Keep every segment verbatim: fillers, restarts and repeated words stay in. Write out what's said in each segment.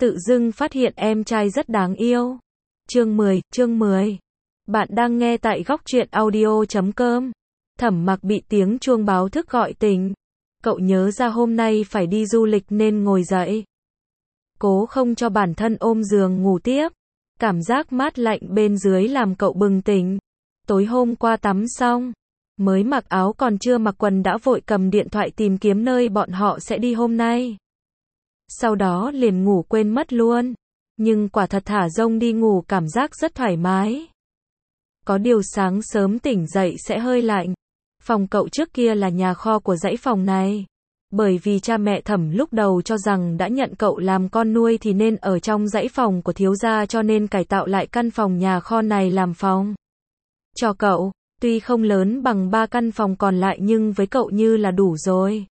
tự dưng phát hiện em trai rất đáng yêu. Chương mười, chương mười. Bạn đang nghe tại góc truyện audio chấm com. Thẩm Mặc bị tiếng chuông báo thức gọi tỉnh. Cậu nhớ ra hôm nay phải đi du lịch nên ngồi dậy. Cố không cho bản thân ôm giường ngủ tiếp. Cảm giác mát lạnh bên dưới làm cậu bừng tỉnh. Tối hôm qua tắm xong, mới mặc áo còn chưa mặc quần đã vội cầm điện thoại tìm kiếm nơi bọn họ sẽ đi hôm nay. Sau đó liền ngủ quên mất luôn. Nhưng quả thật thả rông đi ngủ cảm giác rất thoải mái. Có điều sáng sớm tỉnh dậy sẽ hơi lạnh. Phòng cậu trước kia là nhà kho của dãy phòng này. Bởi vì cha mẹ Thẩm lúc đầu cho rằng đã nhận cậu làm con nuôi thì nên ở trong dãy phòng của thiếu gia, cho nên cải tạo lại căn phòng nhà kho này làm phòng cho cậu. Tuy không lớn bằng ba căn phòng còn lại nhưng với cậu như là đủ rồi.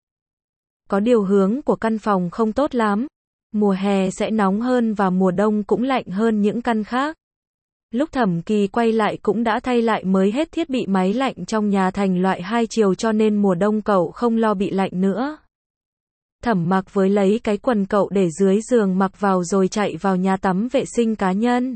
Có điều hướng của căn phòng không tốt lắm. Mùa hè sẽ nóng hơn và mùa đông cũng lạnh hơn những căn khác. Lúc Thẩm Kỳ quay lại cũng đã thay lại mới hết thiết bị máy lạnh trong nhà thành loại hai chiều, cho nên mùa đông cậu không lo bị lạnh nữa. Thẩm Mặc với lấy cái quần cậu để dưới giường mặc vào rồi chạy vào nhà tắm vệ sinh cá nhân.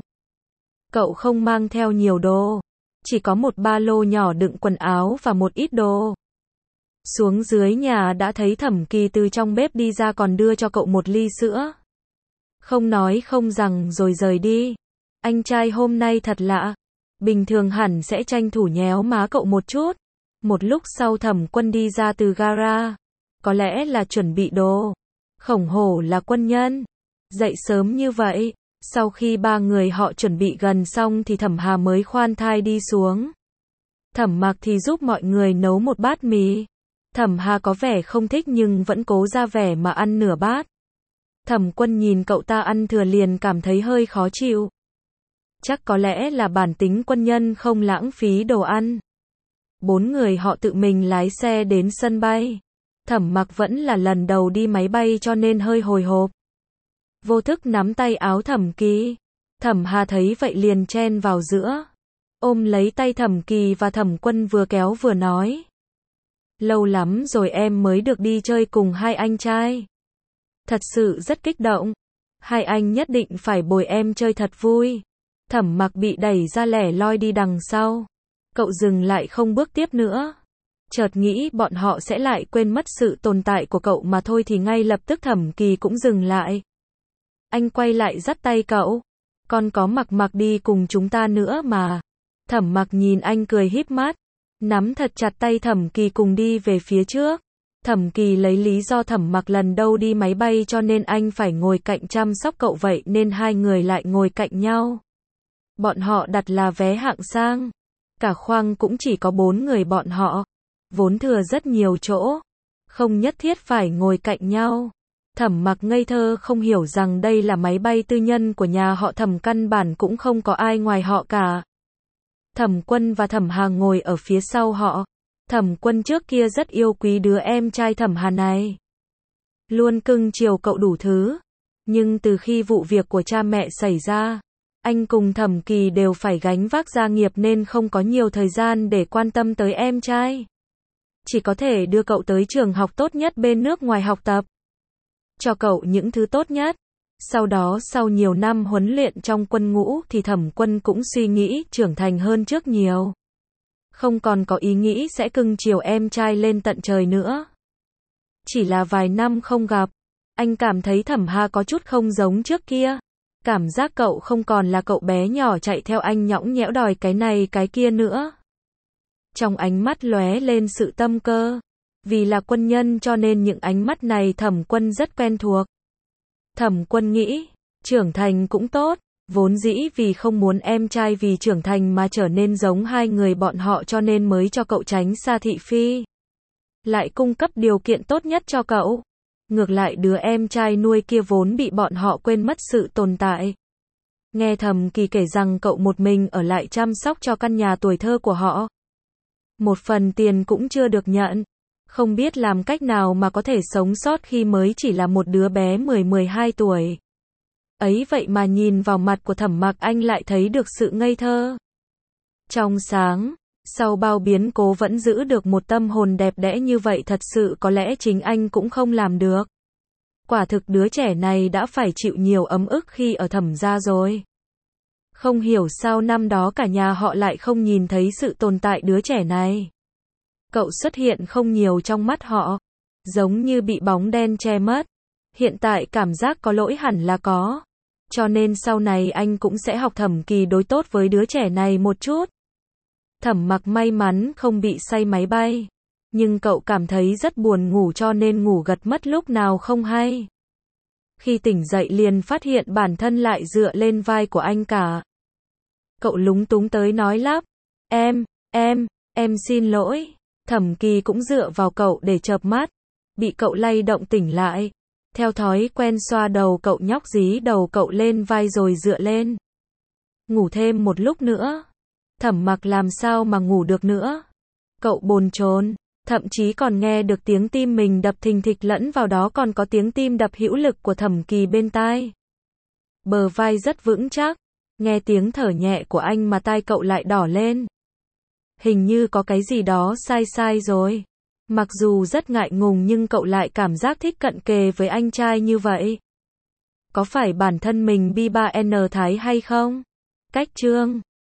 Cậu không mang theo nhiều đồ. Chỉ có một ba lô nhỏ đựng quần áo và một ít đồ. Xuống dưới nhà đã thấy Thẩm Kỳ từ trong bếp đi ra còn đưa cho cậu một ly sữa. Không nói không rằng rồi rời đi. Anh trai hôm nay thật lạ. Bình thường hẳn sẽ tranh thủ nhéo má cậu một chút. Một lúc sau Thẩm Quân đi ra từ gara. Có lẽ là chuẩn bị đồ. Khổng hổ là quân nhân. Dậy sớm như vậy. Sau khi ba người họ chuẩn bị gần xong thì Thẩm Hà mới khoan thai đi xuống. Thẩm Mặc thì giúp mọi người nấu một bát mì. Thẩm Hà có vẻ không thích nhưng vẫn cố ra vẻ mà ăn nửa bát. Thẩm Quân nhìn cậu ta ăn thừa liền cảm thấy hơi khó chịu. Chắc có lẽ là bản tính quân nhân không lãng phí đồ ăn. Bốn người họ tự mình lái xe đến sân bay. Thẩm Mặc vẫn là lần đầu đi máy bay cho nên hơi hồi hộp. Vô thức nắm tay áo Thẩm Kỳ. Thẩm Hà thấy vậy liền chen vào giữa. Ôm lấy tay Thẩm Kỳ và Thẩm Quân vừa kéo vừa nói. Lâu lắm rồi em mới được đi chơi cùng hai anh trai. Thật sự rất kích động. Hai anh nhất định phải bồi em chơi thật vui. Thẩm Mặc bị đẩy ra lẻ loi đi đằng sau. Cậu dừng lại không bước tiếp nữa. Chợt nghĩ bọn họ sẽ lại quên mất sự tồn tại của cậu mà thôi thì ngay lập tức Thẩm Kỳ cũng dừng lại. Anh quay lại dắt tay cậu. Còn có Mặc Mặc đi cùng chúng ta nữa mà. Thẩm Mặc nhìn anh cười híp mắt. Nắm thật chặt tay Thẩm Kỳ cùng đi về phía trước. Thẩm Kỳ lấy lý do Thẩm Mặc lần đầu đi máy bay cho nên anh phải ngồi cạnh chăm sóc cậu, vậy nên hai người lại ngồi cạnh nhau. Bọn họ đặt là vé hạng sang. Cả khoang cũng chỉ có bốn người bọn họ. Vốn thừa rất nhiều chỗ. Không nhất thiết phải ngồi cạnh nhau. Thẩm Mặc ngây thơ không hiểu rằng đây là máy bay tư nhân của nhà họ Thẩm, căn bản cũng không có ai ngoài họ cả. Thẩm Quân và Thẩm Hà ngồi ở phía sau họ. Thẩm Quân trước kia rất yêu quý đứa em trai Thẩm Hà này. Luôn cưng chiều cậu đủ thứ. Nhưng từ khi vụ việc của cha mẹ xảy ra, anh cùng Thẩm Kỳ đều phải gánh vác gia nghiệp nên không có nhiều thời gian để quan tâm tới em trai. Chỉ có thể đưa cậu tới trường học tốt nhất bên nước ngoài học tập. Cho cậu những thứ tốt nhất. Sau đó sau nhiều năm huấn luyện trong quân ngũ thì Thẩm Quân cũng suy nghĩ trưởng thành hơn trước nhiều. Không còn có ý nghĩ sẽ cưng chiều em trai lên tận trời nữa. Chỉ là vài năm không gặp, anh cảm thấy Thẩm Hà có chút không giống trước kia. Cảm giác cậu không còn là cậu bé nhỏ chạy theo anh nhõng nhẽo đòi cái này cái kia nữa. Trong ánh mắt lóe lên sự tâm cơ. Vì là quân nhân cho nên những ánh mắt này Thẩm Quân rất quen thuộc. Thẩm Quân nghĩ, trưởng thành cũng tốt. Vốn dĩ vì không muốn em trai vì trưởng thành mà trở nên giống hai người bọn họ cho nên mới cho cậu tránh xa thị phi. Lại cung cấp điều kiện tốt nhất cho cậu. Ngược lại đứa em trai nuôi kia vốn bị bọn họ quên mất sự tồn tại. Nghe Thẩm Kỳ kể rằng cậu một mình ở lại chăm sóc cho căn nhà tuổi thơ của họ. Một phần tiền cũng chưa được nhận. Không biết làm cách nào mà có thể sống sót khi mới chỉ là một đứa bé mười mười hai tuổi. Ấy vậy mà nhìn vào mặt của Thẩm Mặc anh lại thấy được sự ngây thơ. Trong sáng, sau bao biến cố vẫn giữ được một tâm hồn đẹp đẽ như vậy thật sự có lẽ chính anh cũng không làm được. Quả thực đứa trẻ này đã phải chịu nhiều ấm ức khi ở Thẩm gia rồi. Không hiểu sao năm đó cả nhà họ lại không nhìn thấy sự tồn tại đứa trẻ này. Cậu xuất hiện không nhiều trong mắt họ, giống như bị bóng đen che mất. Hiện tại cảm giác có lỗi hẳn là có. Cho nên sau này anh cũng sẽ học Thẩm Kỳ đối tốt với đứa trẻ này một chút. Thẩm Mặc may mắn không bị say máy bay, nhưng cậu cảm thấy rất buồn ngủ cho nên ngủ gật mất lúc nào không hay. Khi tỉnh dậy liền phát hiện bản thân lại dựa lên vai của anh cả. Cậu lúng túng tới nói lắp, em, em, em xin lỗi. Thẩm Kỳ cũng dựa vào cậu để chợp mắt, bị cậu lay động tỉnh lại. Theo thói quen xoa đầu cậu nhóc dí đầu cậu lên vai rồi dựa lên. Ngủ thêm một lúc nữa. Thẩm Mặc làm sao mà ngủ được nữa. Cậu bồn chồn, thậm chí còn nghe được tiếng tim mình đập thình thịch, lẫn vào đó còn có tiếng tim đập hữu lực của Thẩm Kỳ bên tai. Bờ vai rất vững chắc, nghe tiếng thở nhẹ của anh mà tai cậu lại đỏ lên. Hình như có cái gì đó sai sai rồi. Mặc dù rất ngại ngùng nhưng cậu lại cảm giác thích cận kề với anh trai như vậy. Có phải bản thân mình bi ba en thái hay không? Cách chương